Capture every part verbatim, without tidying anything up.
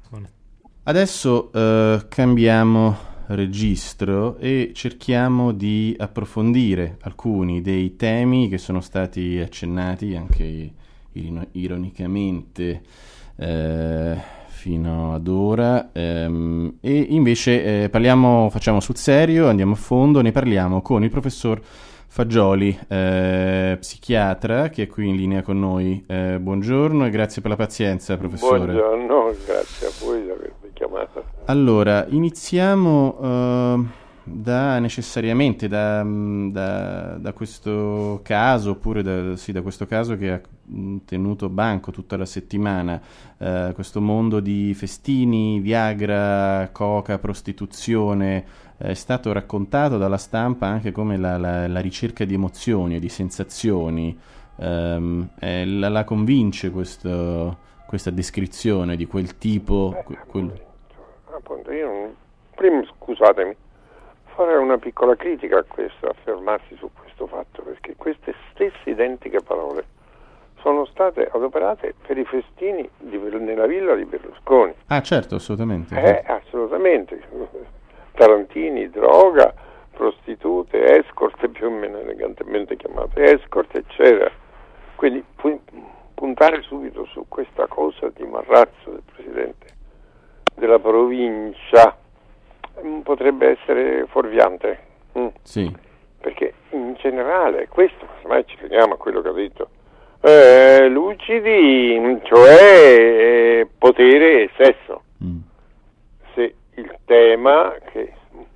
Adesso eh, cambiamo registro e cerchiamo di approfondire alcuni dei temi che sono stati accennati anche iron- ironicamente eh, fino ad ora, ehm, e invece eh, parliamo, facciamo sul serio, andiamo a fondo, ne parliamo con il professor Fagioli, eh, psichiatra, che è qui in linea con noi. Eh, buongiorno e grazie per la pazienza, professore. Buongiorno, grazie a voi di avermi chiamato. Allora, iniziamo eh, da necessariamente da, da, da questo caso, oppure da, sì, da questo caso che ha mh, tenuto banco tutta la settimana, eh, questo mondo di festini, Viagra, coca, prostituzione. È stato raccontato dalla stampa anche come la, la, la ricerca di emozioni e di sensazioni. Ehm, eh, la, la convince questo, questa descrizione di quel tipo? Eh, que- quel... appunto, io non... prima scusatemi, farei una piccola critica a questo, affermarsi su questo fatto, perché queste stesse identiche parole sono state adoperate per i festini di, nella villa di Berlusconi. Ah, certo, assolutamente. Eh, assolutamente. Tarantini, droga, prostitute, escort, più o meno elegantemente chiamate escort, eccetera. Quindi pu- puntare subito su questa cosa di Marrazzo, del presidente della provincia, mh, potrebbe essere fuorviante. Mh. Sì. Perché in generale questo, ormai ci teniamo a quello che ha detto, eh, lucidi, cioè eh, potere e sesso. Mm. Se il tema che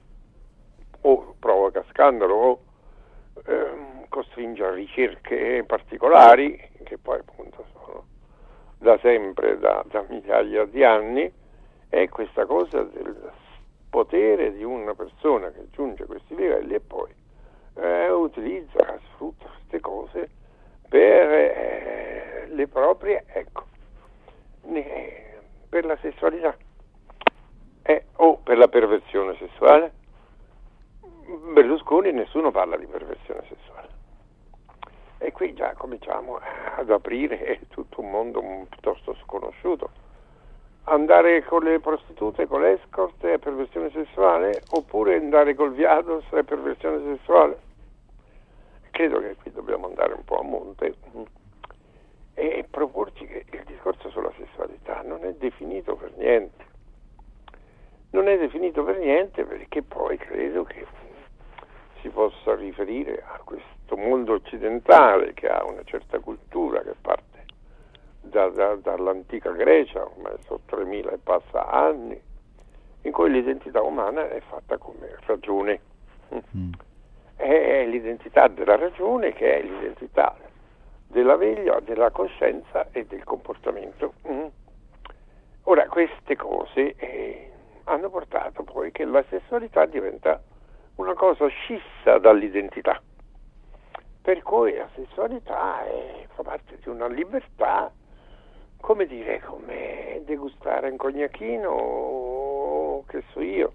o provoca scandalo o ehm, costringe a ricerche particolari, che poi appunto sono da sempre, da, da migliaia di anni, è questa cosa del potere di una persona che giunge a questi livelli e poi eh, utilizza, sfrutta queste cose per eh, le proprie, ecco, ne, per la sessualità. Eh, o per la perversione sessuale. Berlusconi nessuno parla di perversione sessuale. E qui già cominciamo ad aprire tutto un mondo piuttosto sconosciuto. Andare con le prostitute, con l'escort è perversione sessuale, oppure andare col Viados è perversione sessuale? Credo che qui dobbiamo andare un po' a monte e proporci che il discorso sulla sessualità non è definito per niente. Non è definito per niente perché poi credo che si possa riferire a questo mondo occidentale che ha una certa cultura che parte da, da, dall'antica Grecia, ormai sono tremila e passa anni, in cui l'identità umana è fatta come ragione. Mm. È l'identità della ragione che è l'identità della veglia, della coscienza e del comportamento. Mm. Ora, queste cose eh, hanno portato poi che la sessualità diventa una cosa scissa dall'identità, per cui la sessualità è, fa parte di una libertà, come dire, come degustare un cognacchino, che so io,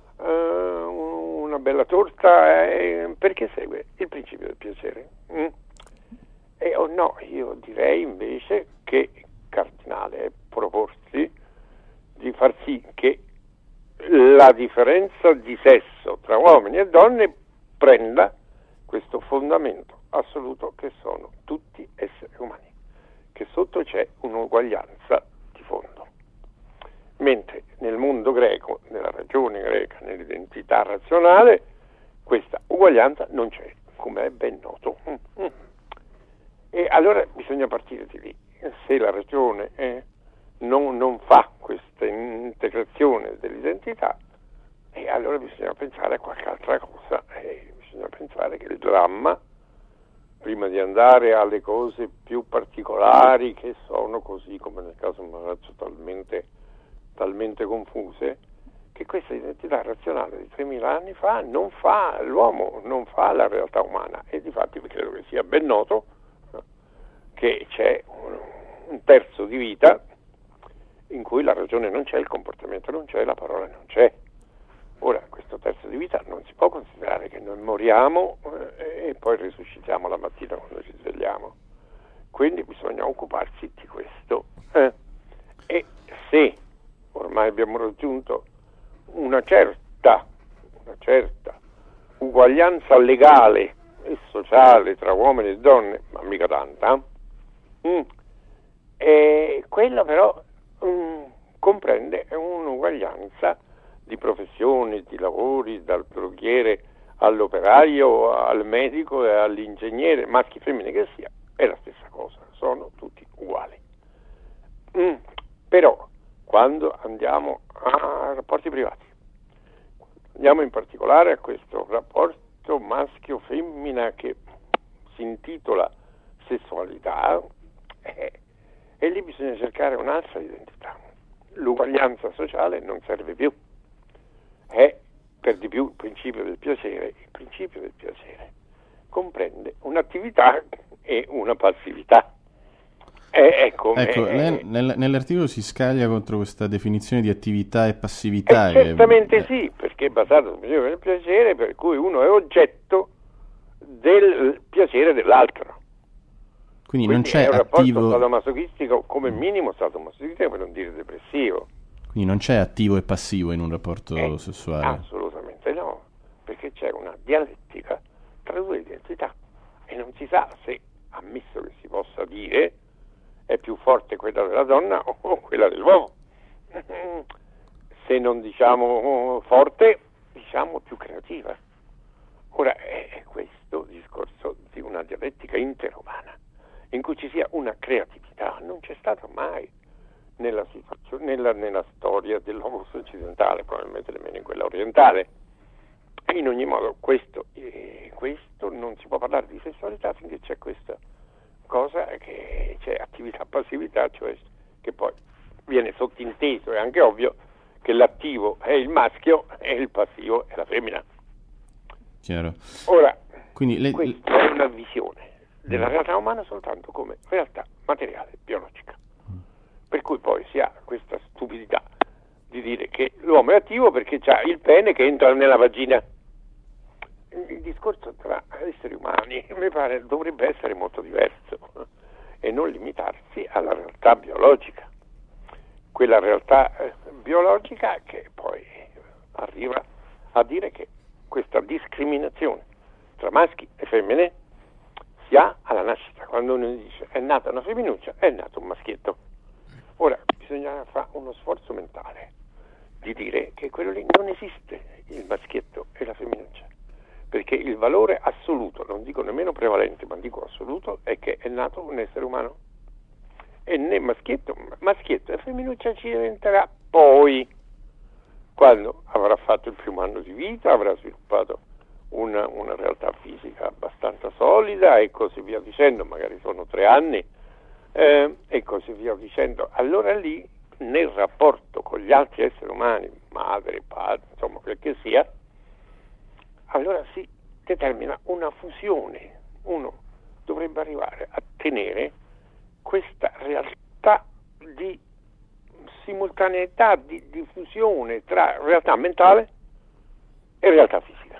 uh, una bella torta, eh, perché segue il principio del piacere. Mm? E o oh no, io direi invece che cardinale è proporsi di far sì che la differenza di sesso tra uomini e donne prenda questo fondamento assoluto che sono tutti esseri umani, che sotto c'è un'uguaglianza di fondo. Mentre nel mondo greco, nella ragione greca, nell'identità razionale, questa uguaglianza non c'è, come è ben noto. E allora bisogna partire di lì. Se la ragione è Non, non fa questa integrazione dell'identità, e allora bisogna pensare a qualche altra cosa, e bisogna pensare che il dramma, prima di andare alle cose più particolari che sono così come nel caso Marrazzo talmente, talmente confuse, che questa identità razionale di tremila anni fa non fa l'uomo, non fa la realtà umana, e difatti credo che sia ben noto che c'è un, un terzo di vita in cui la ragione non c'è, il comportamento non c'è, la parola non c'è. Ora, questo terzo di vita non si può considerare che noi moriamo eh, e poi risuscitiamo la mattina quando ci svegliamo. Quindi bisogna occuparsi di questo. Eh. E se ormai abbiamo raggiunto una certa, una certa uguaglianza legale e sociale tra uomini e donne, ma mica tanta, mm. e quella però mm, comprende un'uguaglianza di professioni, di lavori, dal droghiere all'operaio, al medico e all'ingegnere, maschi e femmine che sia, è la stessa cosa, sono tutti uguali. Mm. Però quando andiamo a rapporti privati, andiamo in particolare a questo rapporto maschio-femmina che si intitola sessualità, eh, e lì bisogna cercare un'altra identità. L'uguaglianza sociale non serve più, è per di più il principio del piacere. Il principio del piacere comprende un'attività e una passività. Eh, ecco, ecco eh, lei, nel, nell'articolo si scaglia contro questa definizione di attività e passività. Eh, certamente che, sì, perché è basato sul principio del piacere, per cui uno è oggetto del piacere dell'altro. Quindi, Quindi non c'è è un rapporto attivo sadomasochistico, come minimo sadomasochistico, per non dire depressivo. Quindi non c'è attivo e passivo in un rapporto Eh, sessuale. Assolutamente no, perché c'è una dialettica tra due identità e non si sa se, ammesso che si possa dire, è più forte quella della donna o quella dell'uomo. Se non diciamo forte, diciamo più creativa. Ora è questo discorso di una dialettica interumana in cui ci sia una creatività, non c'è stato mai nella, situazione, nella, nella storia dell'uomo occidentale, probabilmente nemmeno in quella orientale. In ogni modo questo, eh, questo non si può parlare di sessualità finché c'è questa cosa che c'è attività-passività, cioè che poi viene sottinteso, è anche ovvio che l'attivo è il maschio e il passivo è la femmina. Chiaro. Ora, quindi lei... questa è una visione della realtà umana soltanto come realtà materiale, biologica. Per cui poi si ha questa stupidità di dire che l'uomo è attivo perché ha il pene che entra nella vagina. Il discorso tra esseri umani mi pare dovrebbe essere molto diverso e non limitarsi alla realtà biologica, quella realtà eh, biologica che poi arriva a dire che questa discriminazione tra maschi e femmine si ha alla nascita. Quando uno dice è nata una femminuccia, è nato un maschietto. Ora bisogna fare uno sforzo mentale di dire che quello lì non esiste, il maschietto e la femminuccia, perché il valore assoluto, non dico nemmeno prevalente, ma dico assoluto, è che è nato un essere umano. E né maschietto, maschietto e femminuccia ci diventerà poi, quando avrà fatto il primo anno di vita, avrà sviluppato una, una realtà fisica abbastanza solida e così via dicendo, magari sono tre anni, eh, e così via dicendo. Allora lì, nel rapporto con gli altri esseri umani, madre, padre, insomma quel che sia, allora si determina una fusione. Uno dovrebbe arrivare a tenere questa realtà di simultaneità, di, di fusione tra realtà mentale e realtà fisica.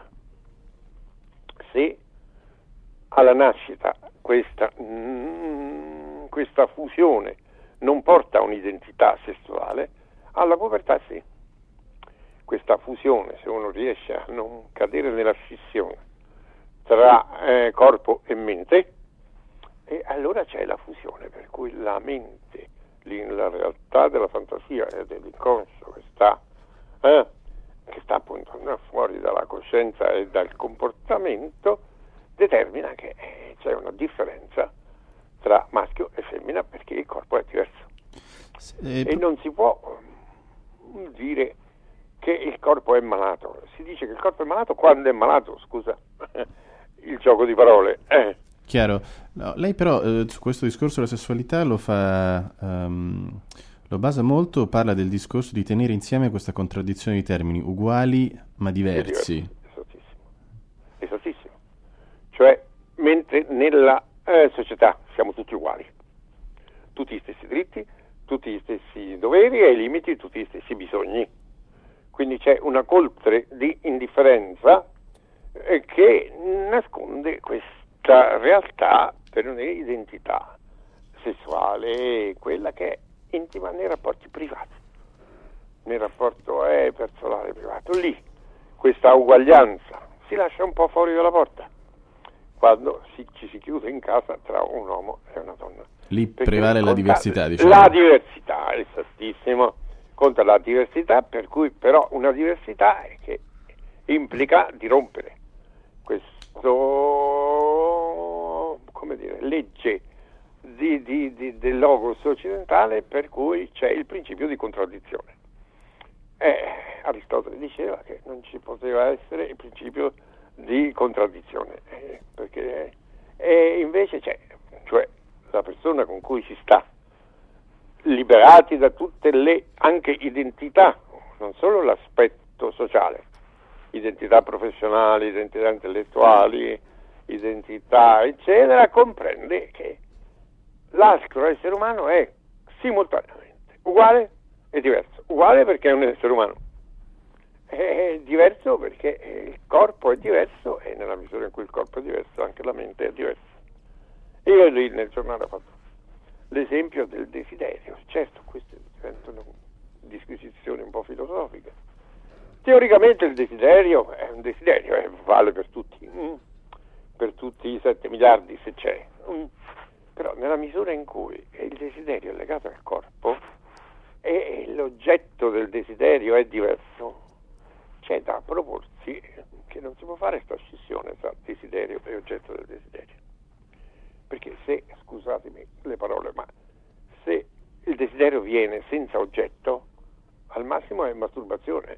Se alla nascita questa, mm, questa fusione non porta a un'identità sessuale, alla pubertà sì. Questa fusione, se uno riesce a non cadere nella scissione tra eh, corpo e mente, e allora c'è la fusione, per cui la mente, la realtà della fantasia e dell'inconscio che sta, eh, che sta appunto fuori dalla coscienza e dal comportamento, determina che eh, c'è una differenza tra maschio e femmina perché il corpo è diverso. E, e non si può dire che il corpo è malato. Si dice che il corpo è malato quando è malato, scusa, il gioco di parole. Eh. Chiaro. No, lei però eh, su questo discorso della sessualità lo fa, um, lo basa molto, parla del discorso di tenere insieme questa contraddizione di termini, uguali ma diversi. diversi. Esattissimo. Esattissimo. Cioè, mentre nella eh, società siamo tutti uguali, tutti gli stessi diritti, tutti gli stessi doveri e ai limiti tutti gli stessi bisogni. Quindi c'è una coltre di indifferenza eh, che nasconde questa realtà per un'identità sessuale, quella che è intima nei rapporti privati. nel rapporto è personale privato. Lì questa uguaglianza si lascia un po' fuori dalla porta quando si, ci si chiude in casa tra un uomo e una donna. Lì Perché prevale la conta diversità, diciamo. La diversità, esattissimo, conta la diversità, per cui però una diversità che implica di rompere questo, come dire, legge di, di, di, del logos occidentale per cui c'è il principio di contraddizione. Eh, Aristotele diceva che non ci poteva essere il principio di contraddizione, eh, perché eh, invece c'è, cioè la persona con cui si sta, liberati da tutte le anche identità, non solo l'aspetto sociale, identità professionali, identità intellettuali, identità eccetera, comprende che l'altro essere umano è simultaneamente uguale e diverso. Uguale perché è un essere umano, è diverso perché il corpo è diverso e nella misura in cui il corpo è diverso anche la mente è diversa. Io lì nel giornale ho fatto l'esempio del desiderio. Certo, queste diventano disquisizioni un po' filosofiche. Teoricamente il desiderio è un desiderio, eh, vale per tutti, mm, per tutti i sette miliardi se c'è, mm. Però nella misura in cui il desiderio è legato al corpo e l'oggetto del desiderio è diverso, c'è da proporsi che non si può fare questa scissione tra desiderio e oggetto del desiderio. Perché se, scusatemi le parole, ma se il desiderio viene senza oggetto, al massimo è masturbazione.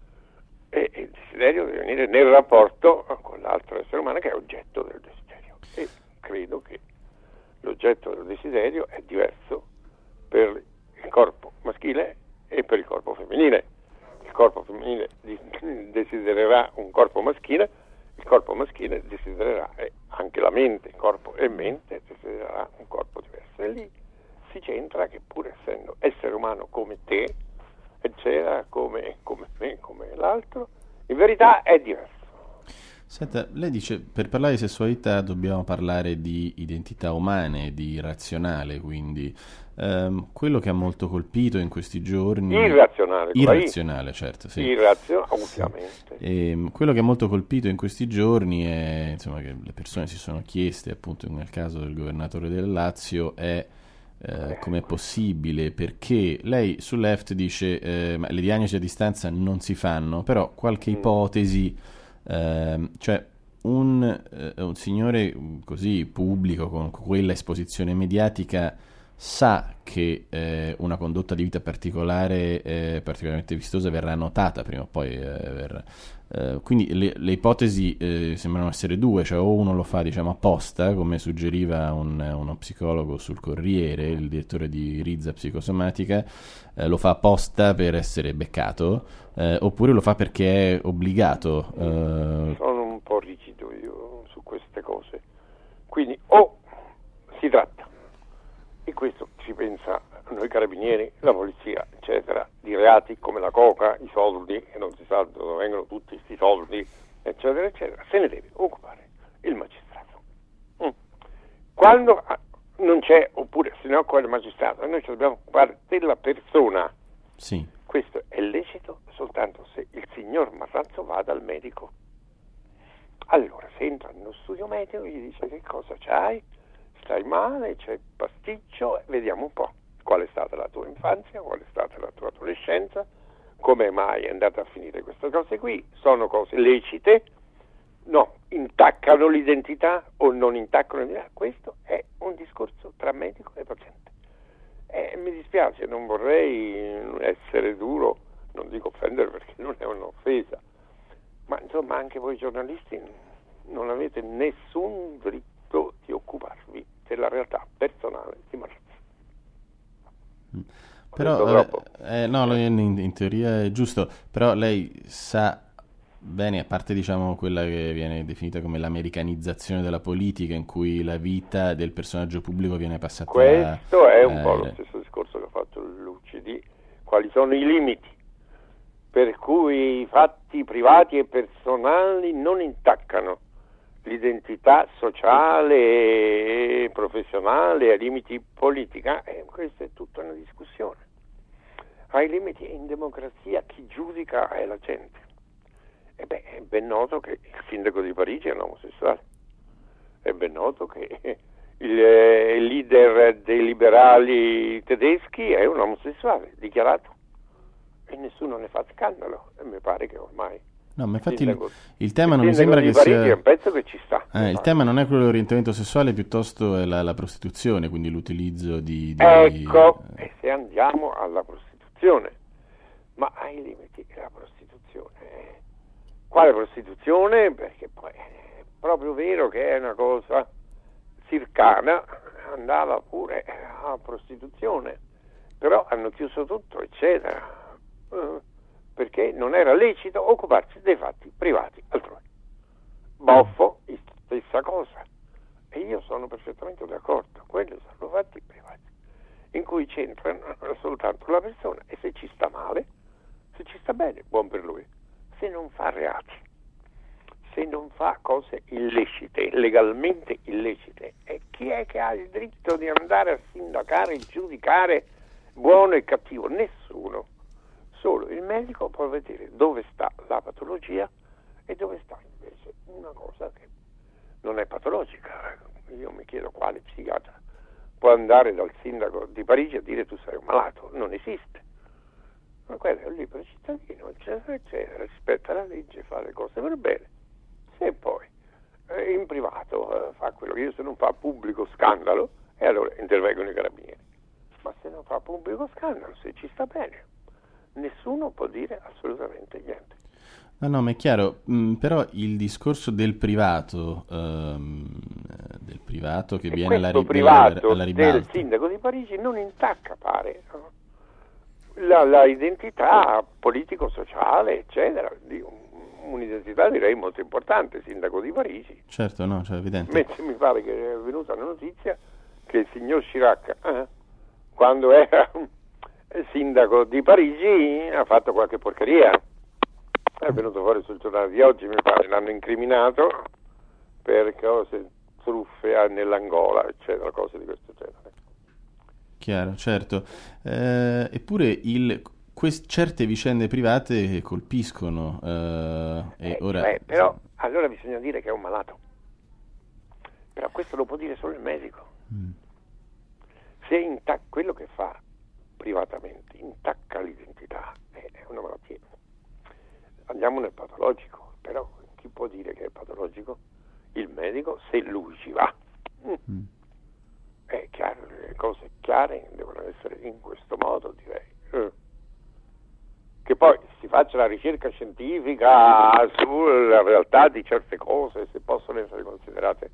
E il desiderio deve venire nel rapporto con l'altro essere umano che è oggetto del desiderio. E credo che l'oggetto del desiderio è diverso per il corpo maschile e per il corpo femminile. Il corpo femminile desidererà un corpo maschile, il corpo maschile desidererà, e anche la mente, corpo e mente, desidererà un corpo diverso. E lì si centra che pur essendo essere umano come te, eccetera, come, come me, come l'altro, in verità è diverso. Senta, lei dice, per parlare di sessualità dobbiamo parlare di identità umane, di razionale, quindi ehm, quello che ha molto colpito in questi giorni... Irrazionale. Irrazionale, certo, sì. Irrazionale, ovviamente. E, quello che ha molto colpito in questi giorni è, insomma, che le persone si sono chieste, appunto nel caso del governatore del Lazio, è eh, com'è possibile, perché lei su Left dice eh, ma le diagnosi a distanza non si fanno, però qualche Mm. ipotesi... Uh, cioè un, uh, un signore così pubblico con quella esposizione mediatica sa che eh, una condotta di vita particolare eh, particolarmente vistosa verrà notata prima o poi eh, verrà. Uh, quindi le, le ipotesi eh, sembrano essere due, cioè o uno lo fa diciamo apposta come suggeriva un, uno psicologo sul Corriere, il direttore di Rizza Psicosomatica, eh, lo fa apposta per essere beccato, eh, oppure lo fa perché è obbligato. eh. Sono un po' rigido io su queste cose, quindi o si tratta, e questo ci pensa noi carabinieri, la polizia eccetera, di reati come la coca, i soldi, e non si sa dove vengono tutti questi soldi eccetera eccetera, se ne deve occupare il magistrato. mm. Quando non c'è, oppure se ne occupa il magistrato e noi ci dobbiamo occupare della persona, Sì. questo è lecito soltanto se il signor Marrazzo va dal medico. Allora se entra nello studio medico gli dice che cosa c'hai, stai male, c'è pasticcio, vediamo un po' qual è stata la tua infanzia, qual è stata la tua adolescenza, come mai è andata a finire queste cose qui, sono cose lecite, no, intaccano l'identità o non intaccano l'identità, questo è un discorso tra medico e paziente. Eh, mi dispiace, non vorrei essere duro, non dico offendere perché non è un'offesa, ma insomma anche voi giornalisti non avete nessun diritto di occuparvi della realtà personale di Marrazzo. Però eh, eh, no, in, in teoria è giusto, però lei sa bene, a parte diciamo quella che viene definita come l'americanizzazione della politica, in cui la vita del personaggio pubblico viene passata. Questo è un eh, po' lo stesso discorso che ha fatto l'U C D, quali sono i limiti per cui i fatti privati e personali non intaccano l'identità sociale e professionale ai limiti politica, e questa è tutta una discussione. ai limiti, in democrazia chi giudica è la gente. E beh, è ben noto che il sindaco di Parigi è un omosessuale, è ben noto che il, eh, il leader dei liberali tedeschi è un omosessuale dichiarato e nessuno ne fa scandalo, e mi pare che ormai no, ma infatti sindaco, il, il tema il non mi sembra di che Parigi sia è un pezzo che ci sta. eh, il tema non è quello dell'orientamento sessuale, piuttosto è la, la prostituzione, quindi l'utilizzo di, di... Ecco, e se andiamo alla prostituzione, ma ai limiti la prostituzione, quale prostituzione? Perché poi è proprio vero che è una cosa circana, andava pure a prostituzione, però hanno chiuso tutto, eccetera, uh, perché non era lecito occuparsi dei fatti privati altrui. Boffo, stessa cosa, e io sono perfettamente d'accordo, quelli sono fatti privati, in cui c'entra soltanto la persona, e se ci sta male, se ci sta bene, buon per lui, se non fa reati, se non fa cose illecite, legalmente illecite, e chi è che ha il diritto di andare a sindacare e giudicare buono e cattivo? Nessuno. Solo il medico può vedere dove sta la patologia e dove sta invece una cosa che non è patologica. Io mi chiedo quale psichiatra può andare dal sindaco di Parigi a dire tu sei un malato. Non esiste. Ma quello è un libero cittadino, eccetera, eccetera, rispetta la legge, fa le cose per bene. Se poi eh, in privato eh, fa quello che io, se non fa pubblico scandalo, e allora intervengono i carabinieri. Ma se non fa pubblico scandalo, se ci sta bene, nessuno può dire assolutamente niente. No, no, ma è chiaro, mh, però il discorso del privato, ehm, del privato che e viene alla, questo ri- privato alla ribalta. del sindaco di Parigi non intacca, pare, no? la, la identità politico-sociale, eccetera, di un, un'identità direi molto importante, sindaco di Parigi. Certo, no, cioè evidente. Mentre mi pare che è venuta la notizia che il signor Chirac, eh, quando era sindaco di Parigi, ha fatto qualche porcheria. È venuto fuori sul giornale di oggi, mi pare, l'hanno incriminato per cose, truffe nell'Angola, eccetera, cose di questo genere. Chiaro, certo. Eh, eppure il, quest, certe vicende private colpiscono. Eh, e Eh, ora... cioè, però allora bisogna dire che è un malato. Però questo lo può dire solo il medico. Mm. Se inta- quello che fa privatamente intacca l'identità, è una malattia. Andiamo nel patologico, però chi può dire che è patologico? Il medico, se lui ci va. Mm. È chiaro, le cose chiare devono essere in questo modo, direi. Eh. Che poi si faccia la ricerca scientifica sulla realtà di certe cose, se possono essere considerate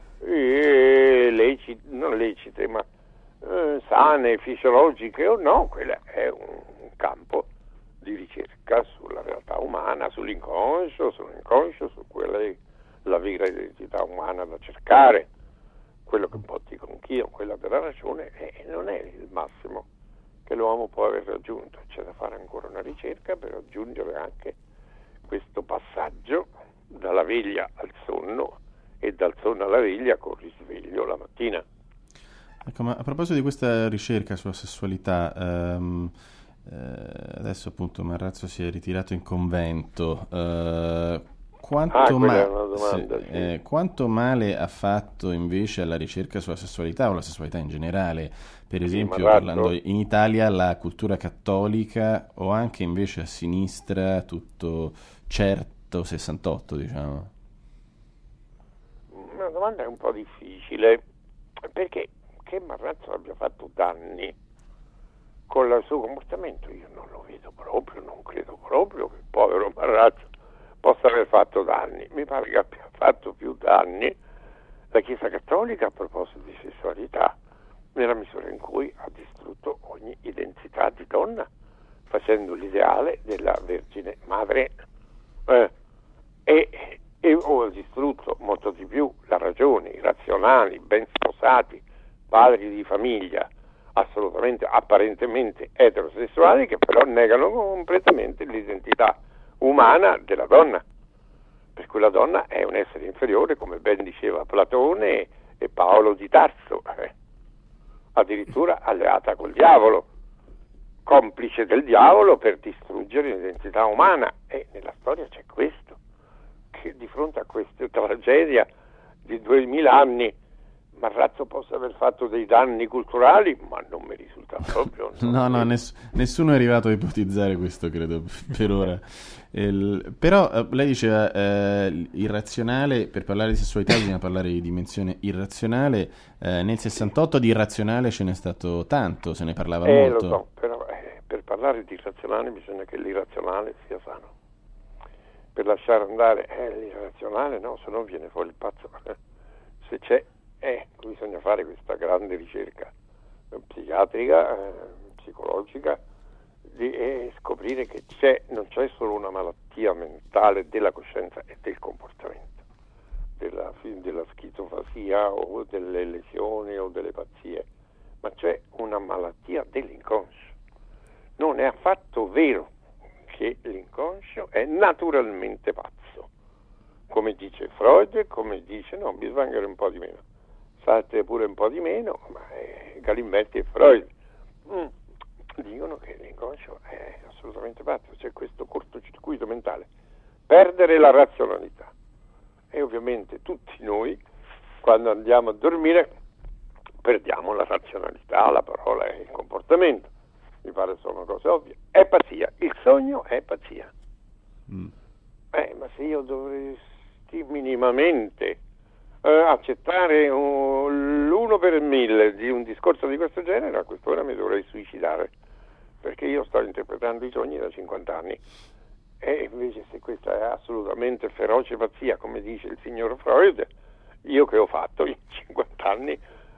eh, lecite, non lecite, ma eh, sane, fisiologiche o no, quello è un campo di ricerca sulla realtà umana, sull'inconscio, sull'inconscio, su quella è la vera identità umana da cercare. Quello che un po' dico anch'io, quella della ragione, eh, non è il massimo che l'uomo può aver raggiunto. C'è da fare ancora una ricerca per raggiungere anche questo passaggio dalla veglia al sonno e dal sonno alla veglia con risveglio la mattina. Ecco, ma a proposito di questa ricerca sulla sessualità, ehm, eh, adesso appunto Marrazzo si è ritirato in convento. Eh, Quanto, ah, ma- è una domanda, se- sì. eh, quanto male ha fatto invece alla ricerca sulla sessualità o la sessualità in generale? Per esempio, Marrazzo. parlando in Italia, la cultura cattolica o anche invece a sinistra tutto certo sessantotto, diciamo? Una domanda è un po' difficile, perché che Marrazzo abbia fatto danni con il suo comportamento io non lo vedo proprio, non credo proprio che il povero Marrazzo possa aver fatto danni. Mi pare che abbia fatto più danni la Chiesa Cattolica a proposito di sessualità, nella misura in cui ha distrutto ogni identità di donna, facendo l'ideale della Vergine Madre eh, e, e o ha distrutto molto di più la ragione, i razionali, ben sposati, padri di famiglia, assolutamente, apparentemente eterosessuali, che però negano completamente l'identità umana della donna, per cui la donna è un essere inferiore, come ben diceva Platone e Paolo di Tarso, eh, addirittura alleata col diavolo, complice del diavolo per distruggere l'identità umana, e nella storia c'è questo, che di fronte a questa tragedia di duemila anni Marrazzo possa aver fatto dei danni culturali, ma non mi risulta proprio. no, no, ness- nessuno è arrivato a ipotizzare questo, credo, per ora. Il, però eh, lei diceva eh, irrazionale, per parlare di sessualità bisogna parlare di dimensione irrazionale. Eh, nel sessantotto di irrazionale ce n'è stato tanto, se ne parlava eh, molto. Lo so, però eh, per parlare di irrazionale bisogna che l'irrazionale sia sano. Per lasciare andare eh, l'irrazionale, no, se no viene fuori il pazzo. Se c'è, eh, bisogna fare questa grande ricerca eh, psichiatrica, eh, psicologica, di eh, scoprire che c'è, non c'è solo una malattia mentale della coscienza e del comportamento, della, della schizofasia o delle lesioni o delle pazzie, ma c'è una malattia dell'inconscio. Non è affatto vero che l'inconscio è naturalmente pazzo, come dice Freud, come dice no, bisogna un po' di meno, state pure un po' di meno, ma eh, Galimberti e Freud mm, dicono che l'inconscio è assolutamente pazzo, c'è questo cortocircuito mentale, perdere la razionalità. E ovviamente tutti noi, quando andiamo a dormire, perdiamo la razionalità, la parola e il comportamento. Mi pare sono cose ovvie. È pazzia, il sogno è pazzia. Mm. Eh, ma se io dovresti minimamente eh, accettare un, l'uno per mille di un discorso di questo genere, a quest'ora mi dovrei suicidare, perché io sto interpretando i sogni da cinquanta anni. E invece se questa è assolutamente feroce pazzia, come dice il signor Freud, io che ho fatto in cinquanta anni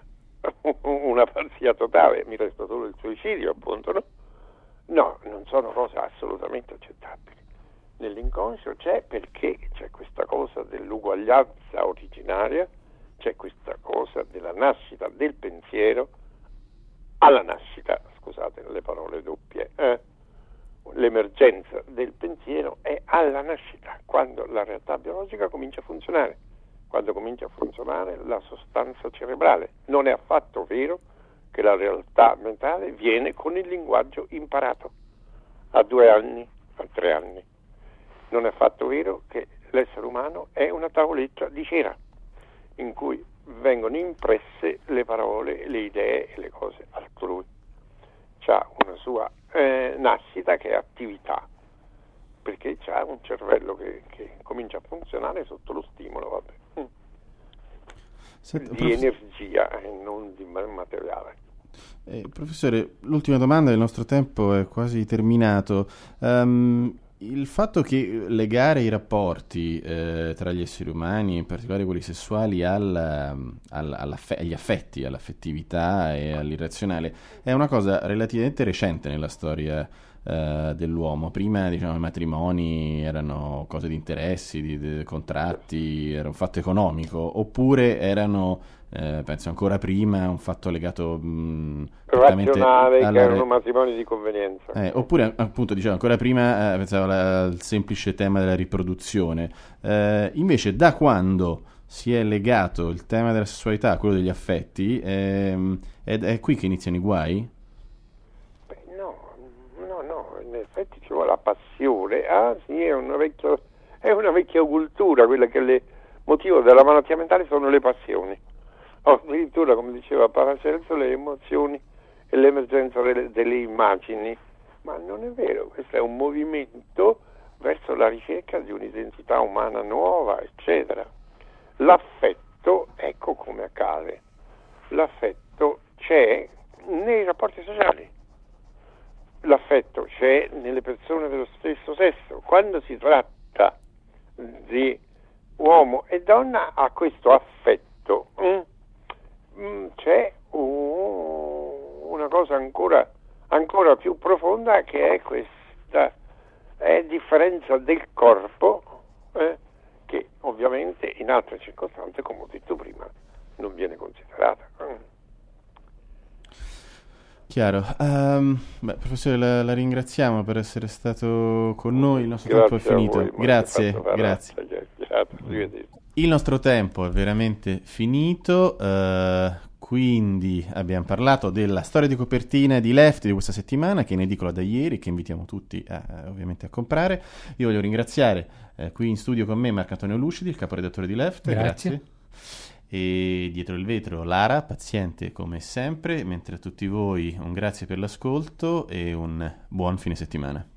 una pazzia totale, mi resta solo il suicidio, appunto, no? No, non sono cose assolutamente accettabili. Nell'inconscio c'è, perché c'è questa cosa dell'uguaglianza originaria, c'è questa cosa della nascita del pensiero alla nascita, scusate le parole doppie, eh? L'emergenza del pensiero è alla nascita, quando la realtà biologica comincia a funzionare. Quando comincia a funzionare la sostanza cerebrale. Non è affatto vero che la realtà mentale viene con il linguaggio imparato a due anni, a tre anni. Non è affatto vero che l'essere umano è una tavoletta di cera in cui vengono impresse le parole, le idee e le cose altrui. C'ha una sua eh, nascita che è attività, perché c'ha un cervello che, che comincia a funzionare sotto lo stimolo, vabbè. Senta, di prof... energia e non di materiale. Eh, professore, l'ultima domanda, il nostro tempo è quasi terminato. Um, il fatto che legare i rapporti eh, tra gli esseri umani, in particolare quelli sessuali, al, al, all'aff- agli affetti, all'affettività e all'irrazionale, è una cosa relativamente recente nella storia Uh, dell'uomo. Prima, diciamo, i matrimoni erano cose di interessi, di, di contratti, era un fatto economico, oppure erano, eh, penso ancora prima, un fatto legato mh, razionale, alla... che erano matrimoni di convenienza. Eh, oppure, appunto, diciamo, ancora prima eh, pensavo alla, al semplice tema della riproduzione. Eh, invece, da quando si è legato il tema della sessualità a quello degli affetti, ehm, è, è qui che iniziano i guai? In effetti ci vuole la passione. Ah sì, è una vecchia, è una vecchia cultura, quella che il motivo della malattia mentale sono le passioni. Oh, addirittura, come diceva Paracelso, le emozioni e l'emergenza delle, delle immagini. Ma non è vero, questo è un movimento verso la ricerca di un'identità umana nuova, eccetera. L'affetto, ecco come accade. L'affetto c'è nei rapporti sociali. L'affetto c'è nelle persone dello stesso sesso. Quando si tratta di uomo e donna, a questo affetto mm, mm, c'è uh, una cosa ancora, ancora più profonda, che è questa è differenza del corpo eh, che ovviamente in altre circostanze, come ho detto prima, non viene considerata. Mm. Chiaro. Um, beh, professore, la, la ringraziamo per essere stato con noi. Il nostro grazie tempo è finito. Voi, grazie, grazie. Grazie. Il nostro tempo è veramente finito. Uh, quindi abbiamo parlato della storia di copertina di Left di questa settimana, che è in edicola da ieri, che invitiamo tutti a, ovviamente a comprare. Io voglio ringraziare eh, qui in studio con me Marco Antonio Lucidi, il caporedattore di Left. Grazie. Grazie. E dietro il vetro Lara, paziente come sempre, mentre a tutti voi un grazie per l'ascolto e un buon fine settimana.